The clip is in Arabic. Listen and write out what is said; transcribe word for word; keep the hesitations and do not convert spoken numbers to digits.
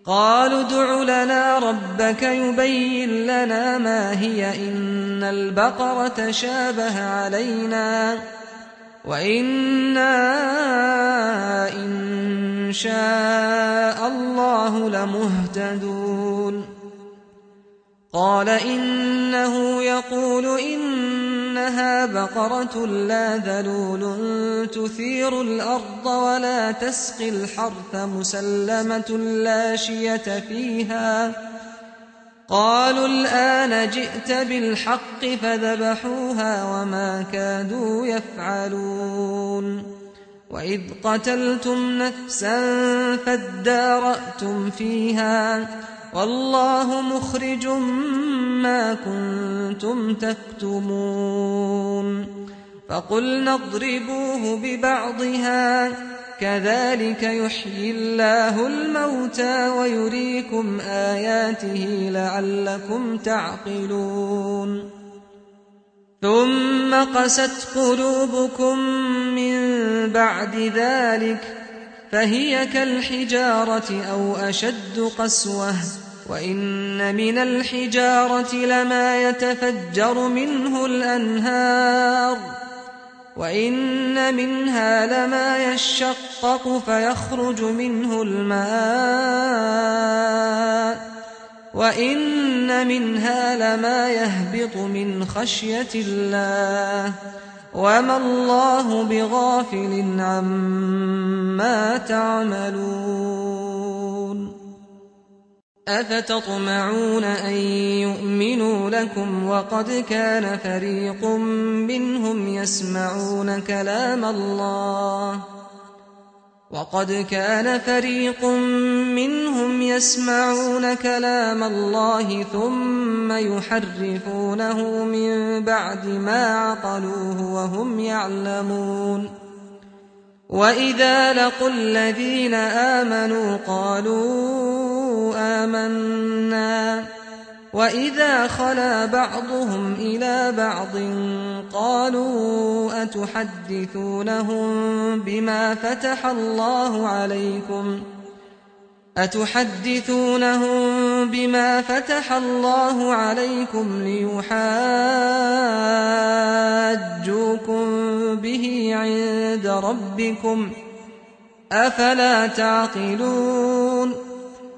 قالوا ادع لنا ربك يبين لنا ما هي إن البقرة شابه علينا وإنا إن شاء الله لمهتدون قال إنه يقول إنها بقرة لا ذلول تثير الأرض ولا تسقي الحرث مسلمة لا شية فيها قالوا الآن جئت بالحق فذبحوها وما كادوا يفعلون وإذ قتلتم نفسا فادارأتم فيها والله مخرج ما كنتم تكتمون فقلنا اضربوه ببعضها كذلك يحيي الله الموتى ويريكم آياته لعلكم تعقلون ثم قست قلوبكم من بعد ذلك فهي كالحجارة أو أشد قسوة وإن من الحجارة لما يتفجر منه الأنهار وإن منها لما يشقق فيخرج منه الماء وإن منها لما يهبط من خشية الله وما الله بغافل عما تعملون أفتطمعون أن يؤمنوا لكم وقد كان فريق منهم يسمعون كلام الله وقد كان فريق منهم يسمعون كلام الله ثم يحرفونه من بعد ما عقلوه وهم يعلمون وإذا لقوا الذين آمنوا قالوا آمنا وإذا خلا بعضهم إلى بعض قالوا أتحدثونهم بما فتح الله عليكم أتحدثونهم بما فتح الله عليكم ليحاجوكم به عند ربكم أفلا تعقلون